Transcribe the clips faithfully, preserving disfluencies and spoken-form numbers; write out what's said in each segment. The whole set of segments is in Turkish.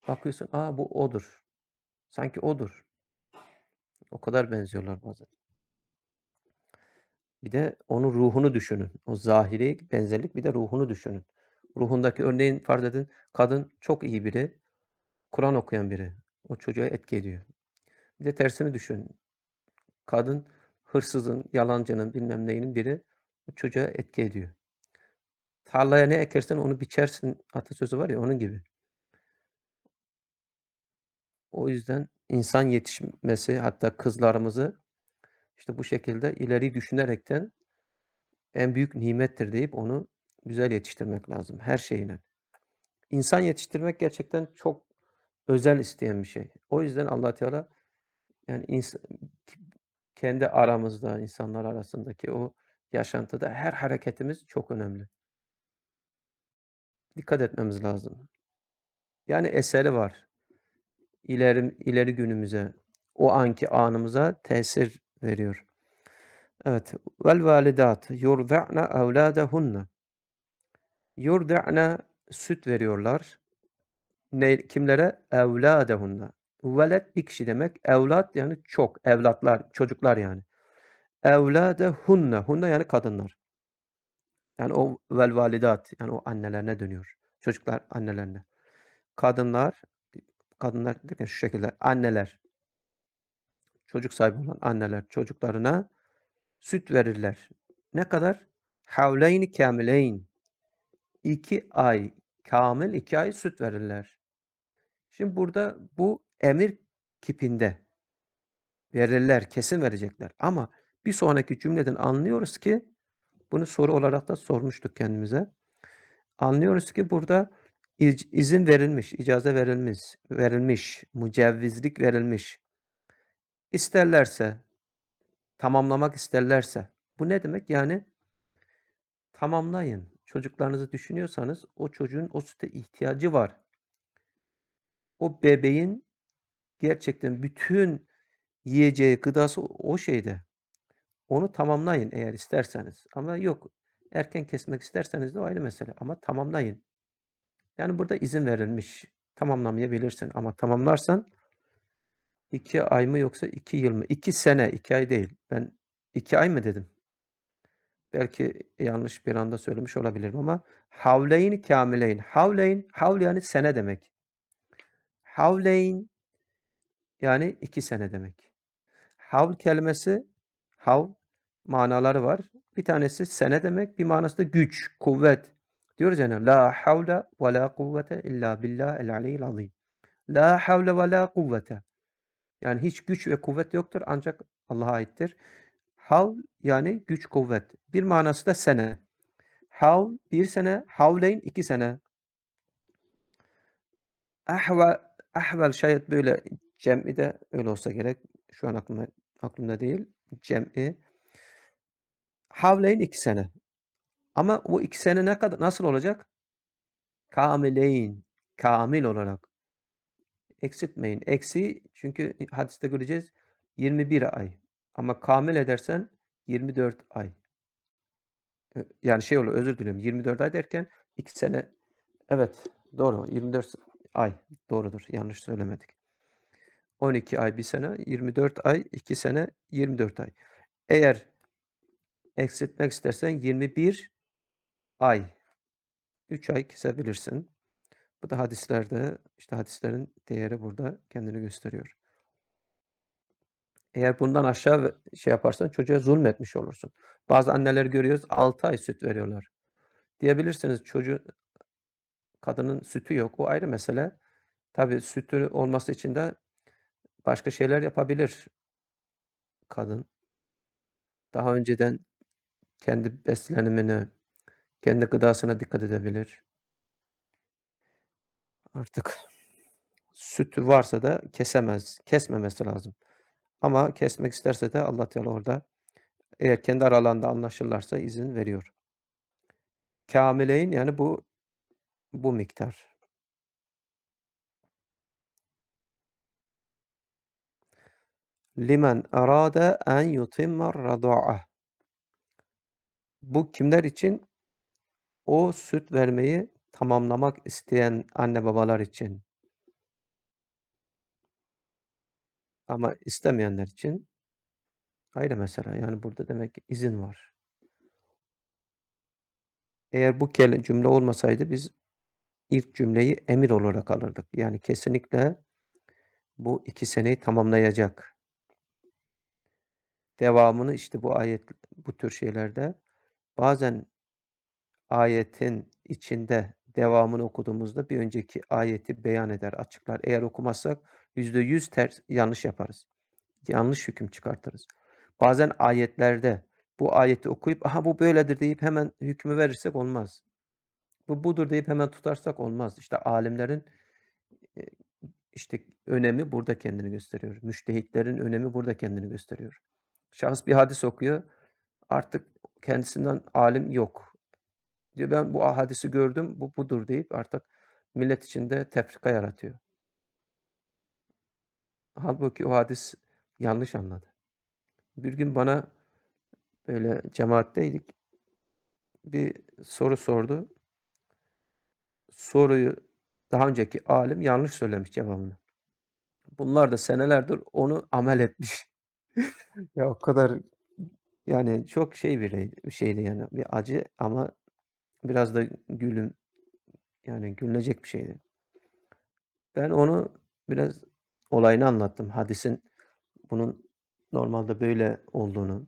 Bakıyorsun, a, bu odur. Sanki odur. O kadar benziyorlar bazen. Bir de onun ruhunu düşünün. O zahiri benzerlik, bir de ruhunu düşünün. Ruhundaki örneğin farz edin, kadın çok iyi biri, Kur'an okuyan biri. O çocuğa etki ediyor. Bir de tersini düşün. Kadın hırsızın, yalancının, bilmem neyinin biri, o çocuğa etki ediyor. Tarlaya ne ekersen onu biçersin atasözü var ya, onun gibi. O yüzden insan yetişmesi, hatta kızlarımızı işte bu şekilde ileri düşünerekten en büyük nimettir deyip onu güzel yetiştirmek lazım her şeyine. İnsan yetiştirmek gerçekten çok özel isteyen bir şey. O yüzden Allah Teala yani ins kendi aramızda, insanlar arasındaki o yaşantıda her hareketimiz çok önemli. Dikkat etmemiz lazım. Yani eseri var. İleri ileri günümüze, o anki anımıza tesir veriyor. Evet. Vel validat yurdi'ne evladahunna. Yurdi'ne süt veriyorlar. Ne kimlere? Evladahunna. Veled bir kişi demek. Evlat yani çok. Evlatlar, çocuklar yani. Evladahunna. Hunna yani kadınlar. Yani o vel validat yani o annelerine dönüyor. Çocuklar annelerine. Kadınlar kadınlar derken şu şekilde anneler, çocuk sahibi olan anneler çocuklarına süt verirler. Ne kadar? Havleyni kâmileyn. iki ay, kamil iki ay süt verirler. Şimdi burada bu emir kipinde verirler, kesin verecekler. Ama bir sonraki cümleden anlıyoruz ki, bunu soru olarak da sormuştuk kendimize. Anlıyoruz ki burada ic izin verilmiş, icazet verilmiş, verilmiş, mücevvizlik verilmiş. İsterlerse, tamamlamak isterlerse. Bu ne demek? Yani tamamlayın. Çocuklarınızı düşünüyorsanız o çocuğun o süte ihtiyacı var. O bebeğin gerçekten bütün yiyeceği, gıdası o şeyde. Onu tamamlayın eğer isterseniz. Ama yok, erken kesmek isterseniz de o ayrı mesele ama tamamlayın. Yani burada izin verilmiş. Tamamlamayabilirsin ama tamamlarsan iki ay mı yoksa iki yıl mı? iki sene, iki ay değil. Ben iki ay mı dedim? Belki yanlış bir anda söylemiş olabilirim ama havleyn kâmileyn. Havleyn, havl yani sene demek. Havleyn yani iki sene demek. Havl kelimesi, havl manaları var. Bir tanesi sene demek, bir manası da güç, kuvvet. Diyoruz yani la havle ve la kuvvete illa billahil aliyyil azim. La havle ve la kuvvete. Yani hiç güç ve kuvvet yoktur ancak Allah'a aittir. Havl yani güç, kuvvet. Bir manası da sene. Havl bir sene, havleyn iki sene. Ahve, ahvel şayet böyle cem'i de öyle olsa gerek. Şu an aklımda, aklımda değil. Cem'i. Havleyn iki sene. Ama o iki sene ne kadar nasıl olacak? Kamileyn. Kamil olarak. Eksiltmeyin. Eksi çünkü hadiste göreceğiz yirmi bir ay. Ama kamil edersen yirmi dört ay. Eee, yani şey oluyor, özür diliyorum. yirmi dört ay derken iki sene. Evet, doğru. yirmi dört ay. Doğrudur. Yanlış söylemedik. on iki ay bir sene, yirmi dört ay iki sene, yirmi dört ay. Eğer eksiltmek istersen yirmi bir ay. üç ay kesebilirsin. Bu da hadislerde, işte hadislerin değeri burada kendini gösteriyor. Eğer bundan aşağı ve şey yaparsan çocuğa zulmetmiş olursun. Bazı anneleri görüyoruz altı ay süt veriyorlar. Diyebilirsiniz çocuğun kadının sütü yok. O ayrı mesele. Tabii sütü olması için de başka şeyler yapabilir kadın. Daha önceden kendi beslenimine, kendi gıdasına dikkat edebilir. Artık sütü varsa da kesemez, kesmemesi lazım. Ama kesmek isterse de Allah Teala orada eğer kendi aralarında anlaşırlarsa izin veriyor. Kâmileyn yani bu bu miktar. Limen arada en yutimmer radâ'a. Bu kimler için? O süt vermeyi tamamlamak isteyen anne babalar için. Ama istemeyenler için ayrı mesele. Yani burada demek ki izin var. Eğer bu kele cümle olmasaydı biz ilk cümleyi emir olarak alırdık. Yani kesinlikle bu iki seneyi tamamlayacak. Devamını, işte, bu ayet bu tür şeylerde bazen ayetin içinde devamını okuduğumuzda bir önceki ayeti beyan eder, açıklar. Eğer okumazsak yüzde yüz ters yanlış yaparız. Yanlış hüküm çıkartırız. Bazen ayetlerde bu ayeti okuyup, "Aha, bu böyledir." deyip hemen hükmü verirsek olmaz. Bu budur deyip hemen tutarsak olmaz. İşte alimlerin, eee, işte, önemi burada kendini gösteriyor. Müştehitlerin önemi burada kendini gösteriyor. Şahıs bir hadis okuyor, artık kendisinden alim yok. Diyor, "Ben bu hadisi gördüm, bu budur." deyip artık millet içinde tefrika yaratıyor. Hâlbuki o hadis yanlış anladı. Bir gün bana böyle cemaatteydik, bir soru sordu. Soruyu daha önceki alim yanlış söylemiş cevabını. Bunlar da senelerdir onu amel etmiş. Ya, o kadar, yani, çok şey biriydi bir şeydi, yani, bir acı ama biraz da gülüm yani, gülünecek bir şeydi. Ben onu biraz olayını anlattım. Hadisin bunun normalde böyle olduğunu.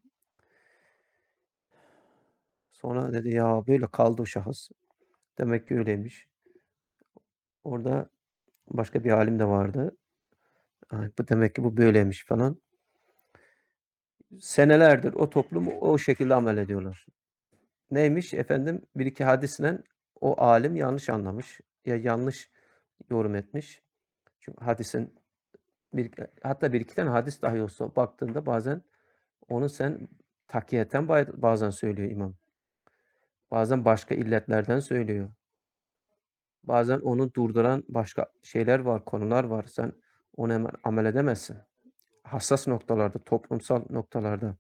Sonra dedi, "Ya, böyle kaldı o şahıs. Demek ki öyleymiş." Orada başka bir alim de vardı. "Ay, bu demek ki bu böyleymiş." falan. Senelerdir o toplum o şekilde amel ediyorlar. Neymiş? Efendim, bir iki hadisle o alim yanlış anlamış, ya yanlış yorum etmiş. Çünkü hadisin bir hatta bir iki tane hadis dahi olsa baktığında bazen onu sen takiyeten bay bazen söylüyor imam. Bazen başka illetlerden söylüyor. Bazen onu durduran başka şeyler var, konular var. Sen onu hemen amel edemezsin. Hassas noktalarda, toplumsal noktalarda.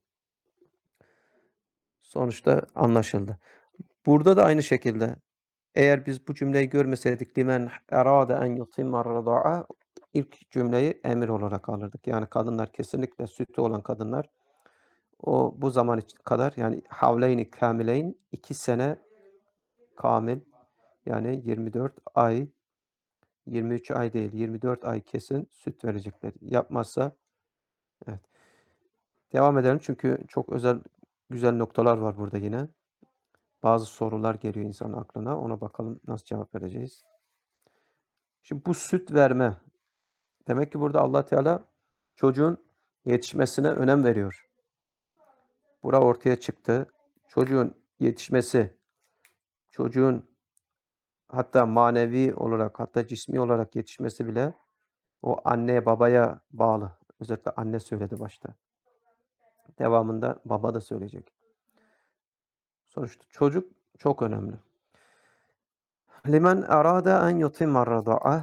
Sonuçta anlaşıldı. Burada da aynı şekilde eğer biz bu cümleyi görmeseydik "Limen erâde en yutimme'r rıdâ'a" ilk cümleyi emir olarak alırdık. Yani kadınlar kesinlikle sütü olan kadınlar o bu zaman için kadar yani havleyni kâmileyn iki sene kamil yani yirmi dört ay, yirmi üç ay değil, yirmi dört ay kesin süt verecekler. Yapmazsa evet. Devam edelim çünkü çok özel, güzel noktalar var burada yine. Bazı sorular geliyor insanın aklına. Ona bakalım nasıl cevap vereceğiz. Şimdi bu süt verme, demek ki burada Allah Teala çocuğun yetişmesine önem veriyor. Bura ortaya çıktı. Çocuğun yetişmesi, çocuğun hatta manevi olarak, hatta cismi olarak yetişmesi bile o anneye, babaya bağlı. Özellikle anne söyledi başta. Devamında baba da söyleyecek. Sonuçta çocuk çok önemli. Limen arada en yutimme'r rıdâ'a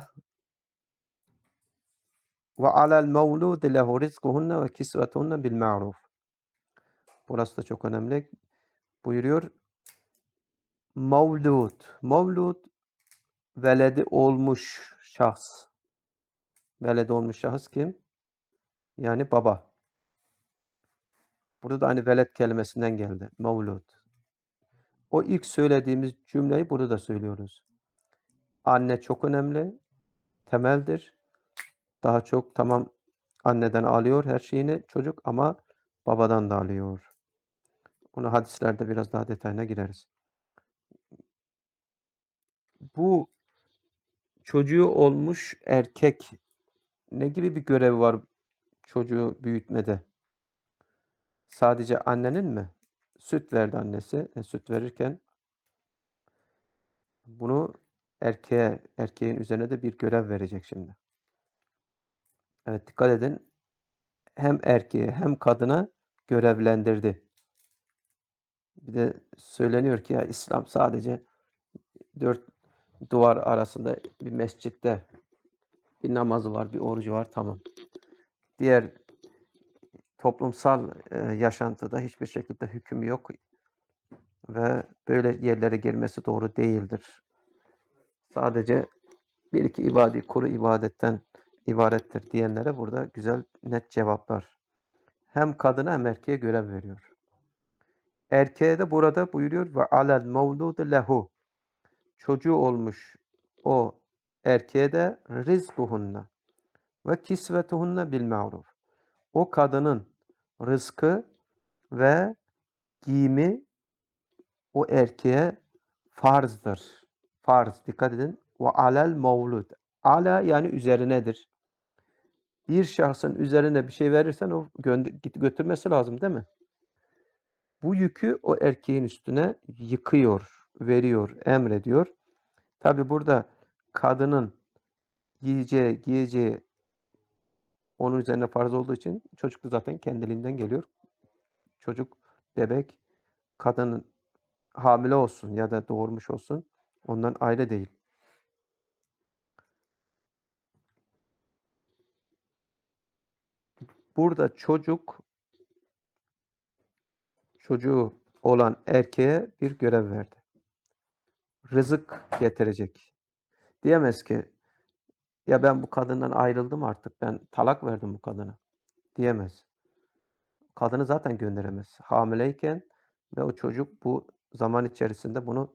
ve alel mevlûdi lehu rizkuhunne ve kisvetuhunne bil ma'ruf. Burası da çok önemli. Buyuruyor. Mevlud. Mevlud veledi olmuş şahs. Veledi olmuş şahıs kim? Yani baba. Burada da hani veled kelimesinden geldi. Mevlud. O ilk söylediğimiz cümleyi burada da söylüyoruz. Anne çok önemli, temeldir. Daha çok tamam anneden alıyor her şeyini çocuk ama babadan da alıyor. Bunu hadislerde biraz daha detayına gireriz. Bu çocuğu olmuş erkek ne gibi bir görevi var çocuğu büyütmede? Sadece annenin mi? Süt verdi annesi. E, süt verirken bunu erkeğe, erkeğin üzerine de bir görev verecek şimdi. Evet, dikkat edin. Hem erkeğe hem kadına görevlendirdi. Bir de söyleniyor ki ya İslam sadece dört duvar arasında bir mescitte bir namazı var, bir orucu var, tamam. Diğer toplumsal, eee, yaşantıda hiçbir şekilde hüküm yok ve böyle yerlere girmesi doğru değildir. Sadece bir iki ibadi, kuru ibadetten ibarettir diyenlere burada güzel, net cevaplar. Hem kadına hem erkeğe görev veriyor. Erkeğe de burada buyuruyor ve alel mevludu lehu. Çocuğu olmuş o erkeğe de rizkuhunna ve kisvetuhunna bil ma'ruf. O kadının rızkı ve giyimi o erkeğe farzdır. Farz, dikkat edin. Ve alel mevlud. Ala yani üzerinedir. Bir şahsın üzerine bir şey verirsen o git götürmesi lazım değil mi? Bu yükü o erkeğin üstüne yıkıyor, veriyor, emrediyor. Tabi burada kadının yiyeceği, giyeceği onun üzerine farz olduğu için çocuk da zaten kendiliğinden geliyor. Çocuk, bebek, kadının hamile olsun ya da doğurmuş olsun ondan ayrı değil. Burada çocuk çocuğu olan erkeğe bir görev verdi. Rızık getirecek. Diyemez ki ya ben bu kadından ayrıldım artık ben talak verdim bu kadına. Diyemez. Kadını zaten gönderemez. Hamileyken ve o çocuk bu zaman içerisinde bunu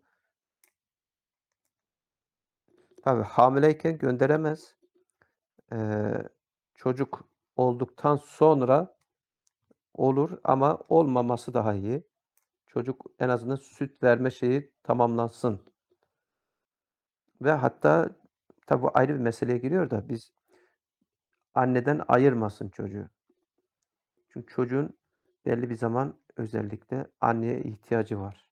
tabii hamileyken gönderemez. Ee, çocuk olduktan sonra olur ama olmaması daha iyi. Çocuk en azından süt verme şeyi tamamlansın. Ve hatta tabii bu ayrı bir meseleye giriyor da biz anneden ayırmasın çocuğu. Çünkü çocuğun belli bir zaman özellikle anneye ihtiyacı var.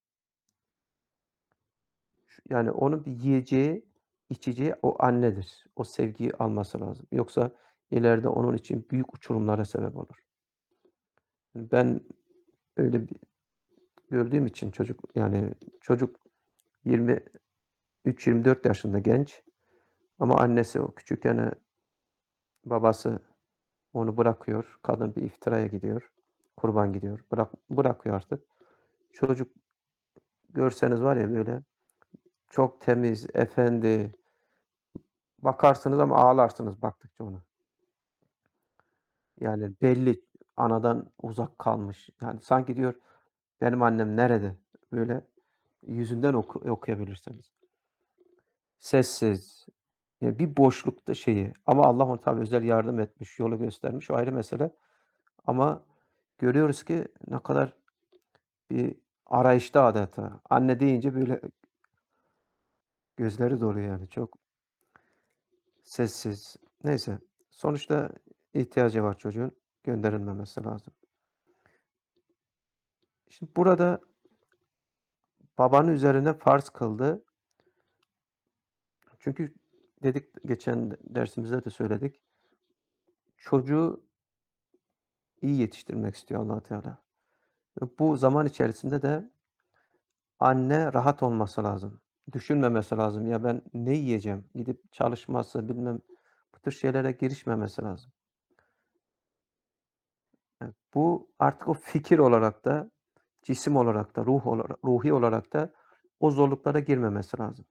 Yani onun bir yiyeceği, içeceği o annedir. O sevgiyi alması lazım. Yoksa ileride onun için büyük uçurumlara sebep olur. Ben öyle bir gördüğüm için çocuk yani çocuk yirmi üç yirmi dört yaşında genç ama annesi o küçükken babası onu bırakıyor. Kadın bir iftiraya gidiyor. Kurban gidiyor. Bırak, bırakıyor artık. Çocuk görseniz var ya böyle çok temiz, efendi. Bakarsınız ama ağlarsınız baktıkça ona. Yani belli anadan uzak kalmış. Yani sanki diyor benim annem nerede? Böyle yüzünden oku, okuyabilirsiniz. Sessiz. Yani bir boşlukta şeyi ama Allah ona tabii özel yardım etmiş, yolu göstermiş. O ayrı mesele. Ama görüyoruz ki ne kadar bir arayışta adeta. Anne deyince böyle gözleri doluyor yani. Çok sessiz. Neyse. Sonuçta ihtiyacı var çocuğun. Gönderilmemesi lazım. Şimdi burada babanın üzerine farz kıldı. Çünkü dedik geçen dersimizde de söyledik. Çocuğu iyi yetiştirmek istiyor Allah Teala. Bu zaman içerisinde de anne rahat olması lazım. Düşünmemesi lazım. Ya ben ne yiyeceğim? Gidip çalışması, bilmem bu tür şeylere girişmemesi lazım. Evet, bu artık o fikir olarak da, cisim olarak da, ruh olarak, ruhi olarak da o zorluklara girmemesi lazım.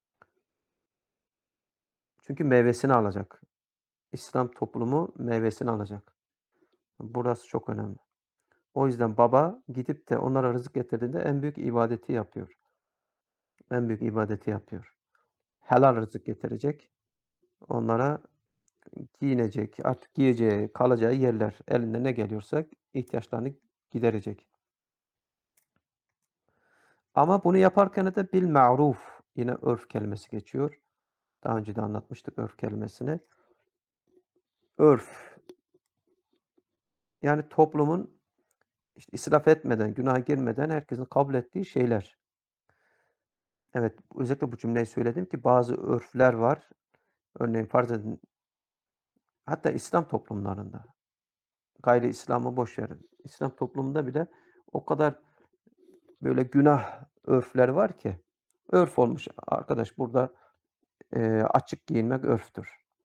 Çünkü meyvesini alacak. İslam toplumu meyvesini alacak. Burası çok önemli. O yüzden baba gidip de onlara rızık getirdiğinde en büyük ibadeti yapıyor. En büyük ibadeti yapıyor. Helal rızık getirecek. Onlara giyinecek, artık giyeceği, kalacağı yerler, elinde ne geliyorsa ihtiyaçlarını giderecek. Ama bunu yaparken de bil ma'ruf, yine örf kelimesi geçiyor. Daha önce de anlatmıştık örf kelimesini. Örf, yani toplumun işte israf etmeden, günaha girmeden herkesin kabul ettiği şeyler. Evet, özellikle bu cümleyi söyledim ki bazı örfler var. Örneğin farz edin, hatta İslam toplumlarında, gayri İslam'ı boş verin. İslam toplumunda bile o kadar böyle günah örfleri var ki, örf olmuş arkadaş burada eee, açık giyinmek örftür.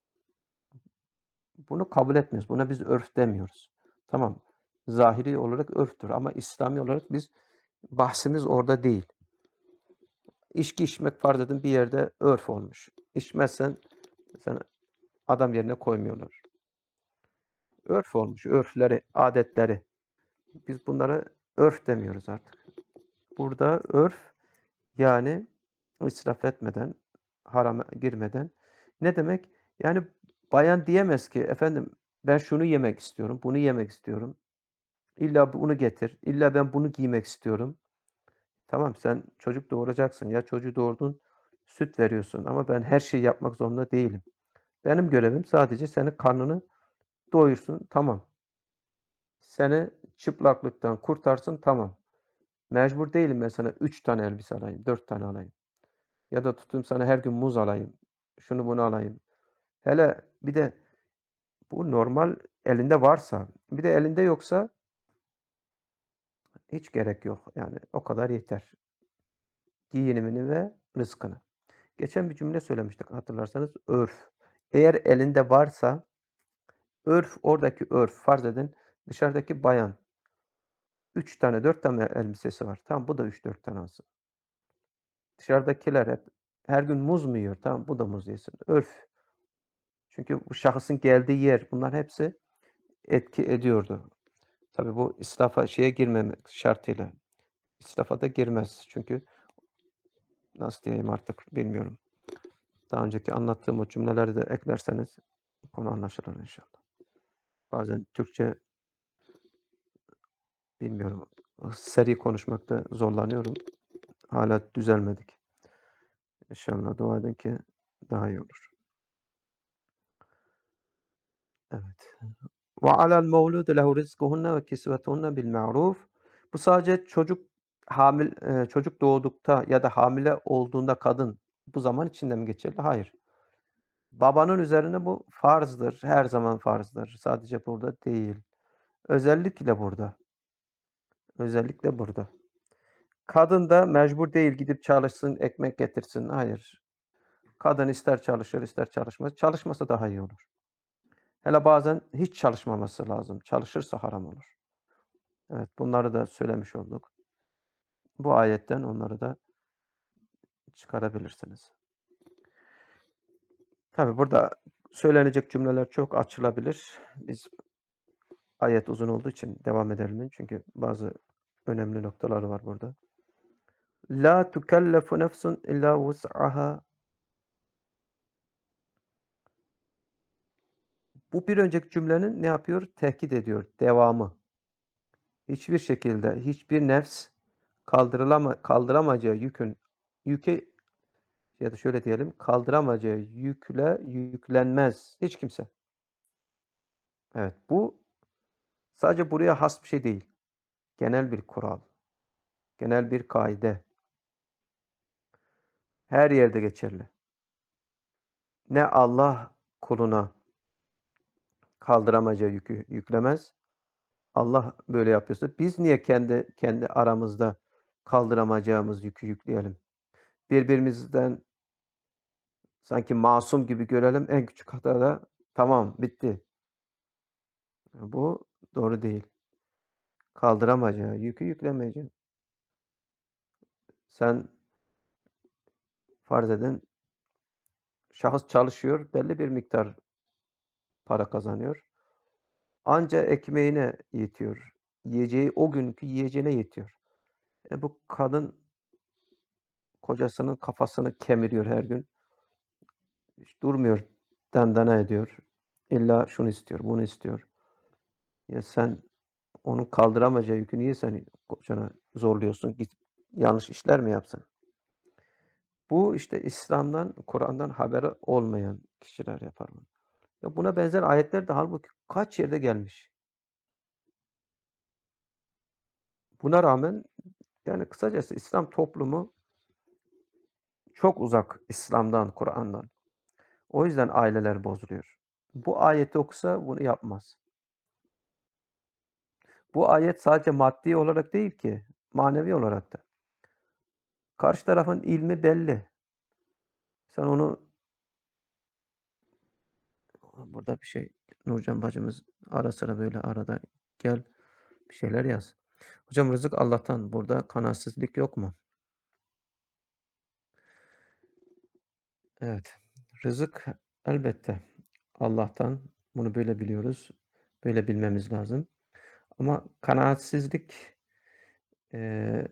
Bunu kabul etmiyoruz. Buna biz örf demiyoruz. Tamam, zahiri olarak örftür ama İslami olarak biz bahsimiz orada değil. İçki içmek farz edin bir yerde örf olmuş. İçmezsen sen Adam yerine koymuyorlar. Örf olmuş, örfleri, adetleri. Biz bunlara örf demiyoruz artık. Burada örf, yani israf etmeden, harama girmeden. Ne demek? Yani bayan diyemez ki, efendim ben şunu yemek istiyorum, bunu yemek istiyorum. İlla bunu getir, illa ben bunu giymek istiyorum. Tamam, sen çocuk doğuracaksın ya çocuğu doğurdun, süt veriyorsun ama ben her şeyi yapmak zorunda değilim. Benim görevim sadece senin karnını doyursun, tamam. Seni çıplaklıktan kurtarsın, tamam. Mecbur değilim ben sana üç tane elbise alayım, dört tane alayım. Ya da tutayım sana her gün muz alayım, şunu bunu alayım. Hele bir de bu normal elinde varsa, bir de elinde yoksa hiç gerek yok. Yani o kadar yeter. Giyinimini ve rızkını. Geçen bir cümle söylemiştik hatırlarsanız, örf. Eğer elinde varsa, örf, oradaki örf, farz edin dışarıdaki bayan üç tane dört tane elbisesi var. Tamam, bu da üç dört tane alsın. Dışarıdakiler hep her gün muz mu yiyor? Tamam, bu da muz yesin. Örf. Çünkü bu şahısın geldiği yer, bunların hepsi etki ediyordu. Tabii bu israfa, şeye girmemek şartıyla. İsrafa da girmez. Çünkü nasıl diyeyim artık bilmiyorum. Daha önceki anlattığım o cümleleri de eklerseniz konu anlaşılır inşallah. Bazen Türkçe bilmiyorum, seri konuşmakta zorlanıyorum. Hâlâ düzelmedik. İnşallah dua edin ki daha iyi olur. Evet. Ve alel mevludi lehu rizkuhunne ve kisvetuhunne bil ma'ruf. Bu sadece çocuk hamil eee, çocuk doğdukta ya da hamile olduğunda kadın bu zaman içinde mi geçerli? Hayır. Babanın üzerine bu farzdır. Her zaman farzdır. Sadece burada değil. Özellikle burada. Özellikle burada. Kadın da mecbur değil gidip çalışsın, ekmek getirsin. Hayır. Kadın ister çalışır, ister çalışmaz. Çalışmasa daha iyi olur. Hele bazen hiç çalışmaması lazım. Çalışırsa haram olur. Evet, bunları da söylemiş olduk. Bu ayetten onları da çıkarabilirsiniz. Tabii burada söylenecek cümleler çok açılabilir. Biz ayet uzun olduğu için devam edelim. Çünkü bazı önemli noktaları var burada. La tukellefu nefsun illa vus'aha. Bu bir önceki cümlenin ne yapıyor? Tehdit ediyor. Devamı. Hiçbir şekilde hiçbir nefs kaldırılama kaldıramayacağı yükün yüke ya da şöyle diyelim, kaldıramayacağı yükle yüklenmez hiç kimse. Evet, bu sadece buraya has bir şey değil. Genel bir kural, genel bir kaide. Her yerde geçerli. Ne Allah kuluna kaldıramayacağı yükü yüklemez. Allah böyle yapıyorsa biz niye kendi kendi aramızda kaldıramayacağımız yükü yükleyelim? Birbirimizden sanki masum gibi görelim. En küçük hatada tamam, bitti. Bu doğru değil. Kaldıramayacağı yükü yüklemeyeceksin. Sen farz edin, şahıs çalışıyor, belli bir miktar para kazanıyor. Anca ekmeğine yetiyor. Yiyeceği, o günkü yiyeceğine yetiyor. E, bu kadın kocasının kafasını kemiriyor her gün. Hiç durmuyor, dandana ediyor. İlla şunu istiyor, bunu istiyor. Ya sen onun kaldıramayacağı yükü niye sen kocana zorluyorsun? Git yanlış işler mi yapsın? Bu işte İslam'dan, Kur'an'dan haberi olmayan kişiler yapar bunu. Ya buna benzer ayetler de hâlbuki kaç yerde gelmiş. Buna rağmen yani kısacası İslam toplumu çok uzak İslam'dan, Kur'an'dan. O yüzden aileler bozuluyor. Bu ayeti okusa bunu yapmaz. Bu ayet sadece maddi olarak değil ki, manevi olarak da. Karşı tarafın ilmi belli. Sen onu burada bir şey Nurcan bacımız ara sıra böyle arada gel bir şeyler yaz. Hocam rızık Allah'tan. Burada kanaatsizlik yok mu? Evet. Rızık elbette Allah'tan bunu böyle biliyoruz. Böyle bilmemiz lazım. Ama kanaatsizlik, eee,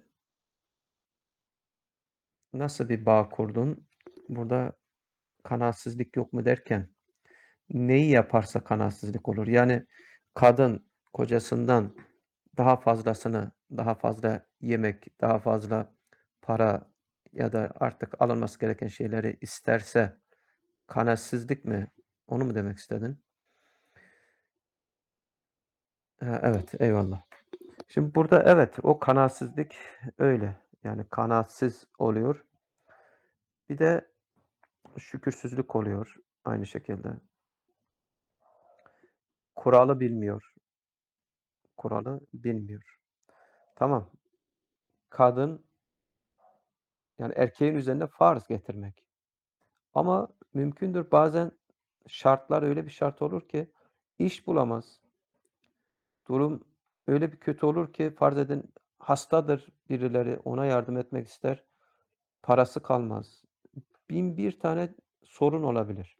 nasıl bir bağ kurdun? Burada kanaatsizlik yok mu derken neyi yaparsa kanaatsizlik olur. Yani kadın kocasından daha fazlasını, daha fazla yemek, daha fazla para ya da artık alınması gereken şeyleri isterse kanaatsizlik mi? Onu mu demek istedin? Ha, evet, eyvallah. Şimdi burada evet, o kanaatsizlik öyle. Yani kanaatsiz oluyor. Bir de şükürsüzlük oluyor aynı şekilde. Kuralı bilmiyor. Kuralı bilmiyor. Tamam. Kadın yani erkeğin üzerine farz getirmek. Ama mümkündür bazen şartlar öyle bir şart olur ki iş bulamaz. Durum öyle bir kötü olur ki farz edin hastadır birileri, ona yardım etmek ister, parası kalmaz. Bin bir tane sorun olabilir.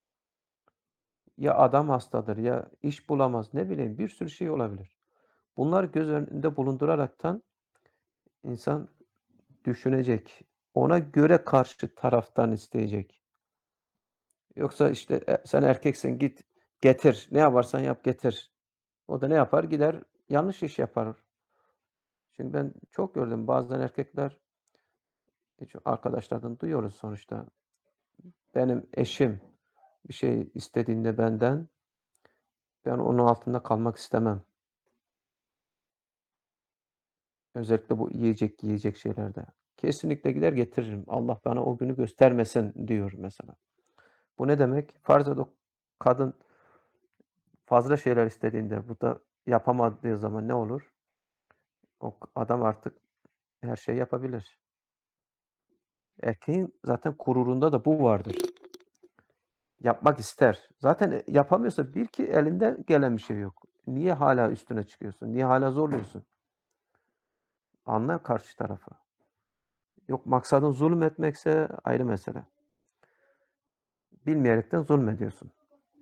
Ya adam hastadır ya iş bulamaz, ne bileyim bir sürü şey olabilir. Bunları göz önünde bulunduraraktan insan düşünecek. Ona göre karşı taraftan isteyecek. Yoksa, işte, e, sen erkeksin git getir, ne yaparsan yap getir. O da ne yapar? Gider yanlış iş yapar. Şimdi ben çok gördüm bazen erkekler, hiç arkadaşlardan duyuyoruz sonuçta. Benim eşim bir şey istediğinde benden, ben onun altında kalmak istemem. Özellikle bu yiyecek, yiyecek şeylerde. Kesinlikle gider getiririm. Allah bana o günü göstermesin diyor mesela. Bu ne demek? Farz et o kadın fazla şeyler istediğinde, bu da yapamadığı zaman ne olur? O adam artık her şeyi yapabilir. Erkeğin zaten gururunda da bu vardır. Yapmak ister. Zaten, eee, yapamıyorsa bil ki elinden gelen bir şey yok. Niye hâlâ üstüne çıkıyorsun? Niye hâlâ zorluyorsun? Anla karşı tarafı. Yok maksadın zulmetmekse ayrı mesele. Bilmeyerekten zulmediyorsun.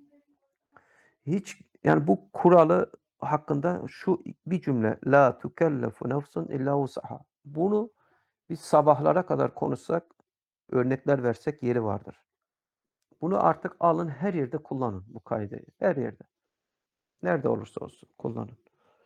Hiç yani bu kuralı hakkında şu bir cümle "La tukellefu nefsun illa vus'aha." Bunu biz sabahlara kadar konuşsak, örnekler versek yeri vardır. Bunu artık alın her yerde kullanın bu kaideyi. Her yerde. Nerede olursa olsun kullanın.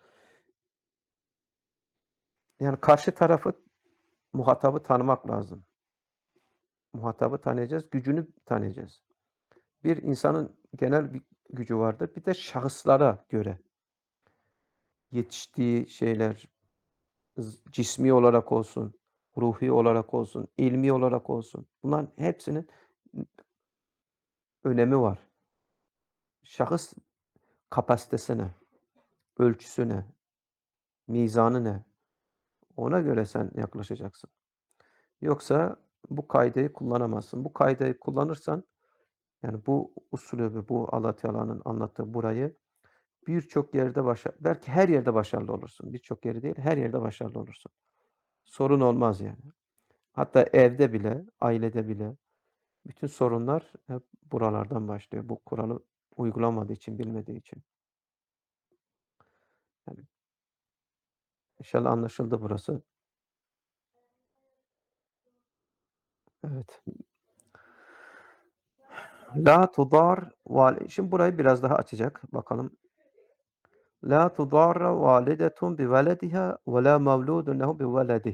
Yani karşı tarafı, muhatabı tanımak lazım. Muhatabı tanıyacağız, gücünü tanıyacağız. Bir insanın genel bir gücü vardır. Bir de şahıslara göre yetiştiği şeyler, z cismi olarak olsun, ruhi olarak olsun, ilmi olarak olsun. Bunların hepsinin önemi var. Şahıs kapasitesi ne? Ölçüsü ne? Mizanı ne? Ona göre sen yaklaşacaksın. Yoksa bu kaideyi kullanamazsın. Bu kaideyi kullanırsan, yani bu usulü, bu Allah Teala'nın anlattığı burayı birçok yerde başa belki her yerde başarılı olursun. Birçok yeri değil, her yerde başarılı olursun. Sorun olmaz yani. Hatta evde bile, ailede bile bütün sorunlar hep buralardan başlıyor. Bu kuralı uygulamadığı için, bilmediği için. Yani inşallah anlaşıldı burası. Evet. La tudar val Şimdi burayı biraz daha açacak. Bakalım. La tudarra validetun bivelediha ve la mevludun lehu biveledihi.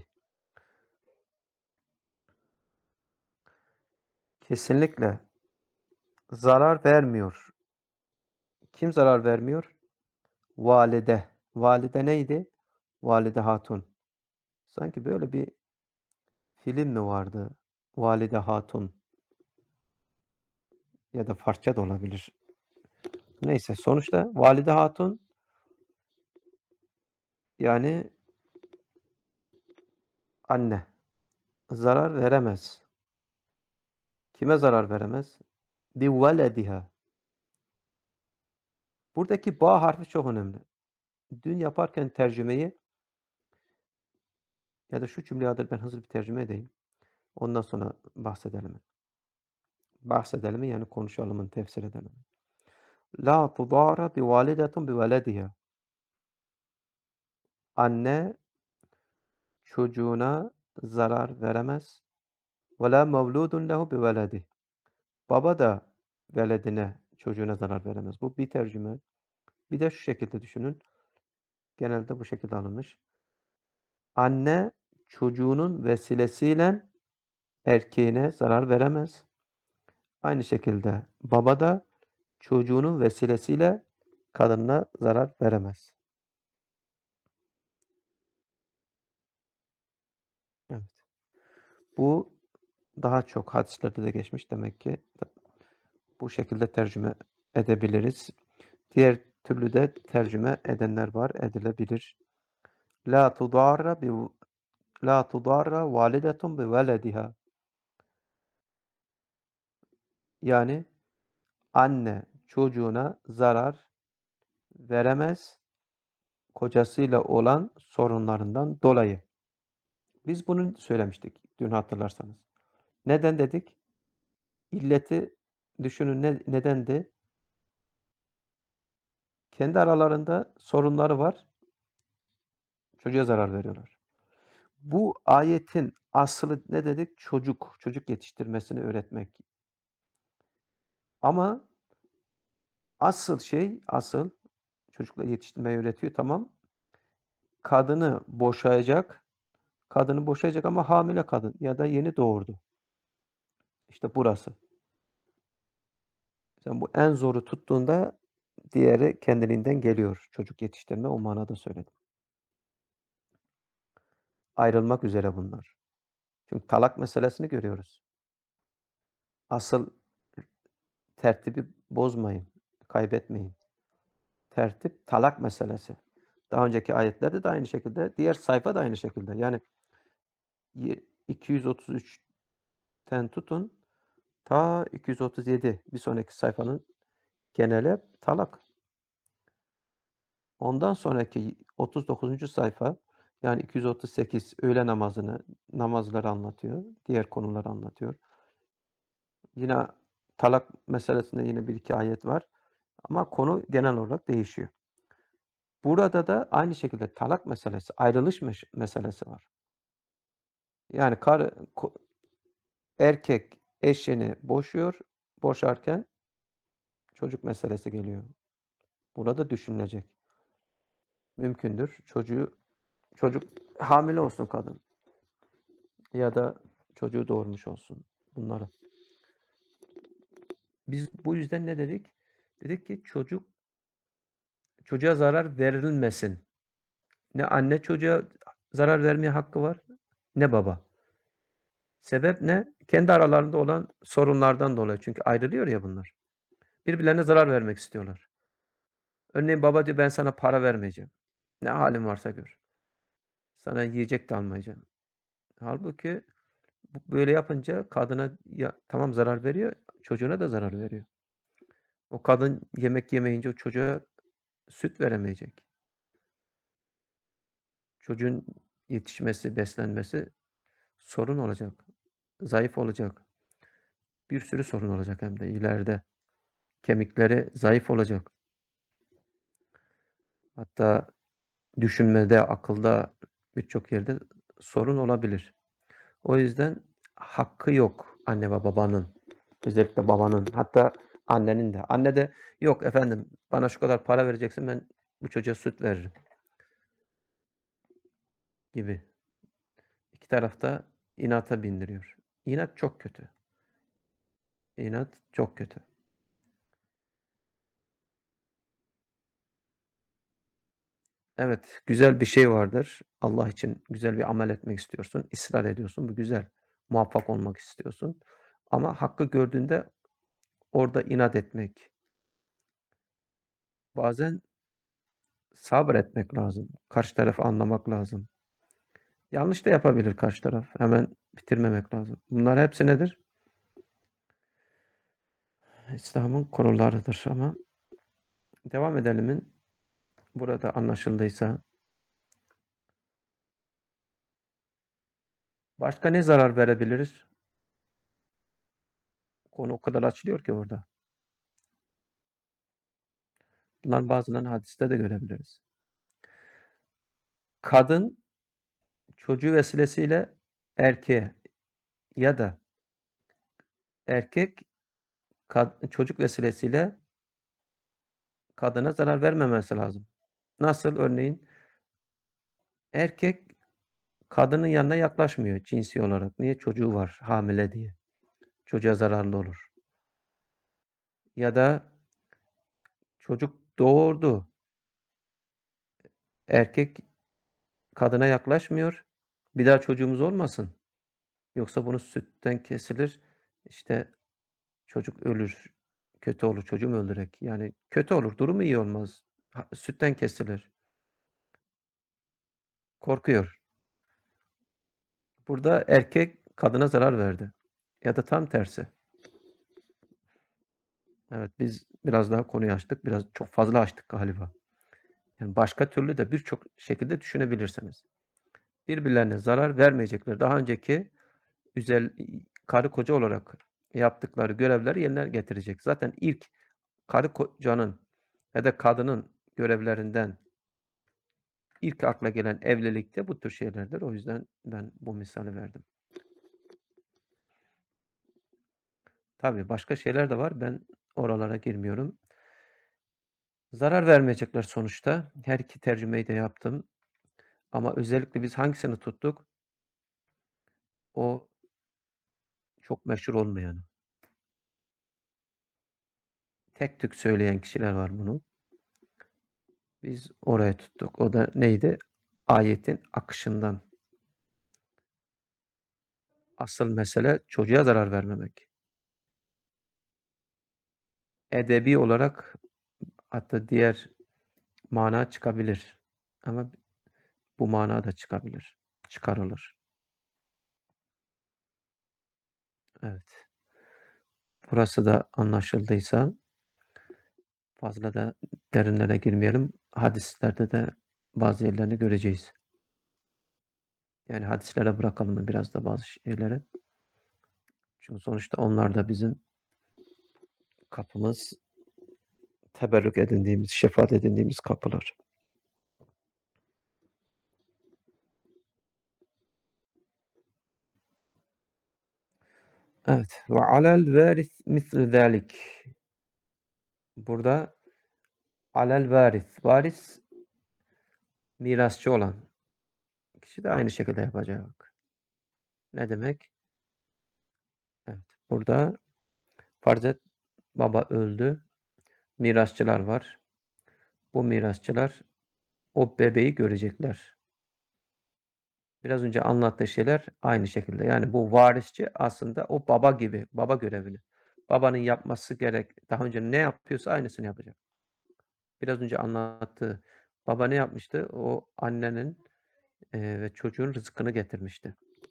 Kesinlikle zarar vermiyor. Kim zarar vermiyor? Valide. Valide neydi? Valide Hatun. Sanki böyle bir film mi vardı? Valide Hatun ya da Farsça da olabilir. Neyse sonuçta Valide Hatun yani anne zarar veremez. Kime zarar veremez? Bivelediha. Buradaki ba harfi çok önemli. Dün yaparken tercümeyi ya da şu cümleyi adır ben hızlı bir tercüme edeyim. Ondan sonra bahsedelim. Bahsedelim yani konuşalım, tefsir edelim. La tudara bi validetun bi velediha. Anne çocuğuna zarar veremez. Ve la mevludun lehu bi veledi. Baba da veledine, çocuğuna zarar veremez. Bu bir tercüme. Bir de şu şekilde düşünün. Genelde bu şekilde alınmış. Anne çocuğunun vesilesiyle erkeğine zarar veremez. Aynı şekilde baba da çocuğunun vesilesiyle kadınına zarar veremez. Evet. Bu daha çok hadislerde de geçmiş demek ki bu şekilde tercüme edebiliriz. Diğer türlü de tercüme edenler var, edilebilir. La tudarra bi la tudarra validetun bi velediha. Yani anne çocuğuna zarar veremez kocasıyla olan sorunlarından dolayı. Biz bunu söylemiştik dün hatırlarsanız. Neden dedik? İlleti düşünün ne, nedendi? Kendi aralarında sorunları var. Çocuğa zarar veriyorlar. Bu ayetin aslı ne dedik? Çocuk. Çocuk yetiştirmesini öğretmek. Ama asıl şey, asıl çocukları yetiştirmeyi öğretiyor tamam. Kadını boşayacak. Kadını boşayacak ama hamile kadın ya da yeni doğurdu. İşte burası. Sen bu en zoru tuttuğunda diğeri kendiliğinden geliyor. Çocuk yetiştirme o manada söyledim. Ayrılmak üzere bunlar. Çünkü talak meselesini görüyoruz. Asıl tertibi bozmayın, kaybetmeyin. Tertip talak meselesi. Daha önceki ayetlerde de aynı şekilde, diğer sayfa da aynı şekilde. Yani iki yüz otuz üçten tutun ta iki yüz otuz yedi bir sonraki sayfanın geneli hep talak. Ondan sonraki otuz dokuzuncu sayfa yani iki yüz otuz sekiz öğle namazını, namazları anlatıyor. Diğer konuları anlatıyor. Yine talak meselesinde yine bir iki ayet var. Ama konu genel olarak değişiyor. Burada da aynı şekilde talak meselesi, ayrılış meselesi var. Yani karı, erkek eşini boşuyor, boşarken çocuk meselesi geliyor. Burada düşünülecek. Mümkündür. Çocuğu çocuk hamile olsun kadın ya da çocuğu doğurmuş olsun bunları. Biz bu yüzden ne dedik? Dedik ki çocuk çocuğa zarar verilmesin. Ne anne çocuğa zarar vermeye hakkı var, ne baba. Sebep ne? Kendi aralarında olan sorunlardan dolayı. Çünkü ayrılıyor ya bunlar. Birbirlerine zarar vermek istiyorlar. Örneğin baba diyor ben sana para vermeyeceğim. Ne halin varsa gör. Sana yiyecek de almayacağım. Halbuki böyle yapınca kadına ya, tamam zarar veriyor, çocuğuna da zarar veriyor. O kadın yemek yemeyince o çocuğa süt veremeyecek. Çocuğun yetişmesi, beslenmesi sorun olacak. Zayıf olacak. Bir sürü sorun olacak hem de ileride. Kemikleri zayıf olacak. Hatta düşünmede, akılda birçok yerde sorun olabilir. O yüzden hakkı yok anne ve babanın. Özellikle babanın. Hatta annenin de. Anne de yok efendim bana şu kadar para vereceksin ben bu çocuğa süt veririm. Gibi. İki tarafta inata bindiriyor. İnat çok kötü. İnat çok kötü. Evet, güzel bir şey vardır. Allah için güzel bir amel etmek istiyorsun. Israr ediyorsun. Bu güzel. Muvaffak olmak istiyorsun. Ama hakkı gördüğünde orada inat etmek. Bazen sabretmek lazım. Karşı tarafı anlamak lazım. Yanlış da yapabilir karşı taraf. Hemen bitirmemek lazım. Bunlar hepsi nedir? İslam'ın konularıdır ama devam edelimin burada anlaşıldıysa başka ne zarar verebiliriz? Konu o kadar açılıyor ki orada. bunların bazılarını hadiste de görebiliriz. Kadın çocuğu vesilesiyle erkeğe ya da erkek kad çocuk vesilesiyle kadına zarar vermemesi lazım. Nasıl örneğin? Erkek kadının yanına yaklaşmıyor cinsi olarak. Niye? Çocuğu var, hamile diye. Çocuğa zararlı olur. Ya da çocuk doğurdu. Erkek kadına yaklaşmıyor. Bir daha çocuğumuz olmasın. Yoksa bunu sütten kesilir. İşte çocuk ölür. Kötü olur. Çocuğumu öldürek. Yani kötü olur. Durumu iyi olmaz. Ha, sütten kesilir. Korkuyor. Burada erkek kadına zarar verdi. Ya da tam tersi. Evet, biz biraz daha konuyu açtık. Biraz çok fazla açtık galiba. Yani başka türlü de birçok şekilde düşünebilirsiniz. Birbirlerine zarar vermeyecekler. Daha önceki güzel karı koca olarak yaptıkları görevleri yerine getirecek. Zaten ilk karı kocanın ya da kadının görevlerinden ilk akla gelen evlilik de bu tür şeylerdir. O yüzden ben bu misali verdim. Tabii başka şeyler de var. Ben oralara girmiyorum. Zarar vermeyecekler sonuçta. Her iki tercümeyi de yaptım. Ama özellikle biz hangisini tuttuk? O çok meşhur olmayanı. Tek tük söyleyen kişiler var bunu. Biz oraya tuttuk. O da neydi? Ayetin akışından. Asıl mesele çocuğa zarar vermemek. Edebi olarak hatta diğer mana çıkabilir. Ama bu mana da çıkabilir. Çıkarılır. Evet. Burası da anlaşıldıysa fazla da derinlere girmeyelim. Hadislerde de bazı yerlerini göreceğiz. Yani hadislere bırakalım biraz da bazı şeyleri. Çünkü sonuçta onlar da bizim kapımız, teberrük edindiğimiz, şefaat edindiğimiz kapılar. Evet. Ve alel varis mislu zalik. Burada alel varis. Varis mirasçı olan kişi de aynı şekilde yapacak. Ne demek? Evet. Burada farz et baba öldü. Mirasçılar var. Bu mirasçılar o bebeği görecekler. Biraz önce anlattığı şeyler aynı şekilde. Yani bu varisçi aslında o baba gibi, baba görevini. Babanın yapması gerek. Daha önce ne yapıyorsa aynısını yapacak. Biraz önce anlattığı baba ne yapmıştı? O annenin eee, ve çocuğun rızkını getirmişti.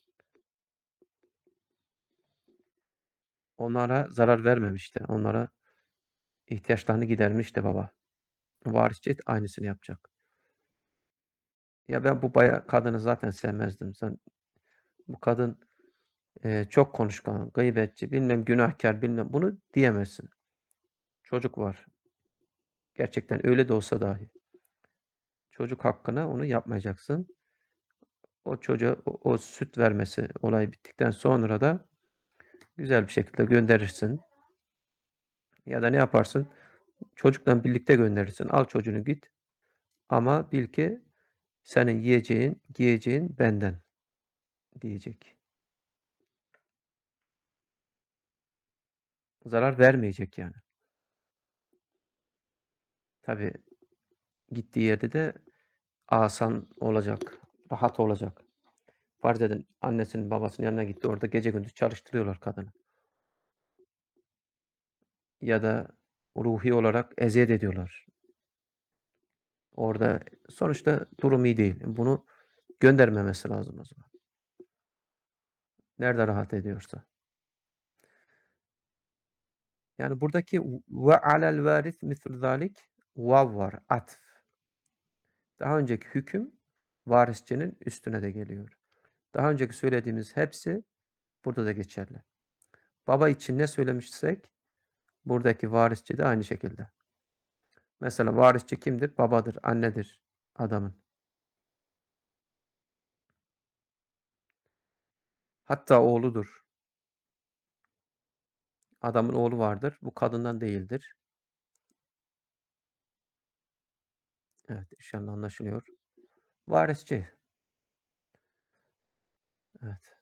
Onlara zarar vermemişti. Onlara ihtiyaçlarını gidermişti baba. Varisçi aynısını yapacak. Ya ben bu baya kadını zaten sevmezdim. Sen bu kadın eee, çok konuşkan, gıybetçi, bilmem günahkar, bilmem bunu diyemezsin. Çocuk var. Gerçekten öyle de olsa dahi. Çocuk hakkına onu yapmayacaksın. O çocuğa o, o süt vermesi olay bittikten sonra da güzel bir şekilde gönderirsin. Ya da ne yaparsın? Çocukla birlikte gönderirsin. Al çocuğunu git. Ama bil ki senin yiyeceğin, giyeceğin benden diyecek. Zarar vermeyecek yani. Tabii gittiği yerde de asan olacak, rahat olacak. Farz edin annesinin babasının yanına gitti. Orada gece gündüz çalıştırıyorlar kadını. Ya da ruhi olarak eziyet ediyorlar. Orada sonuçta durum iyi değil. Bunu göndermemesi lazım o zaman. Nerede rahat ediyorsa. Yani buradaki ve alel varis misl zalik vav var. Atf. Daha önceki hüküm varisçinin üstüne de geliyor. Daha önceki söylediğimiz hepsi burada da geçerli. Baba için ne söylemişsek buradaki varisçi de aynı şekilde. Mesela varisçi kimdir? Babadır, annedir adamın. Hatta oğludur. Adamın oğlu vardır. Bu kadından değildir. Evet, inşallah anlaşılıyor. Varisçi. Evet.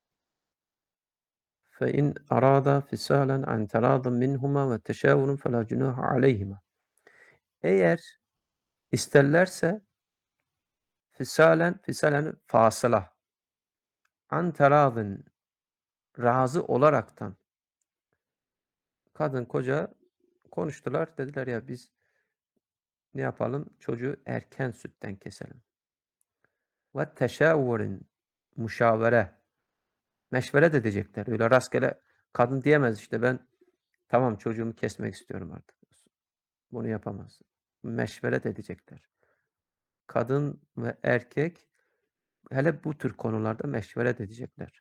فَاِنْ أَرَادَا فِصَالًا عَنْ تَرَاضٍ مِنْهُمَا وَتَشَاوُرٍ فَلَا جُنَاحَ عَلَيْهِمَا. Eğer isterlerse fisalen, fisalen fasıla, an teradın razı olaraktan kadın koca konuştular. Dediler ya biz ne yapalım? Çocuğu erken sütten keselim. Ve teşavvurin müşavere meşveret edecekler. Öyle rastgele kadın diyemez işte ben tamam çocuğumu kesmek istiyorum artık. Bunu yapamaz. Meşveret edecekler. Kadın ve erkek hele bu tür konularda meşveret edecekler.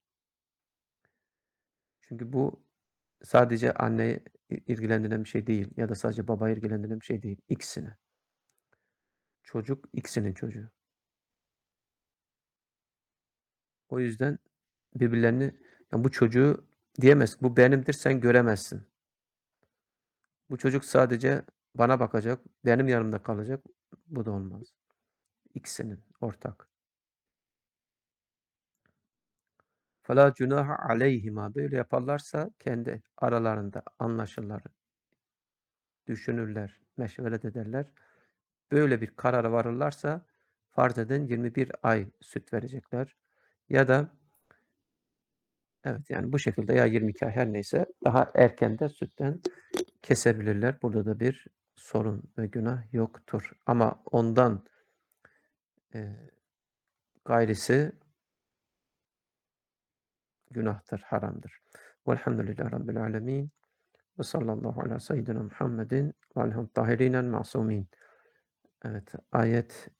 Çünkü bu sadece anneyi ilgilendiren bir şey değil ya da sadece babayı ilgilendiren bir şey değil. İkisini. Çocuk ikisinin çocuğu. O yüzden birbirlerini ya bu çocuğu diyemez. Bu benimdir sen göremezsin. Bu çocuk sadece bana bakacak, benim yanımda kalacak. Bu da olmaz. İkisinin ortak. فَلَا جُنَاحَ عَلَيْهِمَا Böyle yaparlarsa kendi aralarında anlaşırlar, düşünürler, meşveret ederler. Böyle bir karara varırlarsa farz edin yirmi bir ay süt verecekler ya da evet, yani bu şekilde ya yirmi iki ay her neyse daha erken de sütten kesebilirler. Burada da bir sorun ve günah yoktur. Ama ondan eee, gayrisi günahtır, haramdır. Velhamdülillahi Rabbil alemin. Ve sallallahu ala seyyidina Muhammedin ve aleyhim tahirinel masumin. Evet, ayet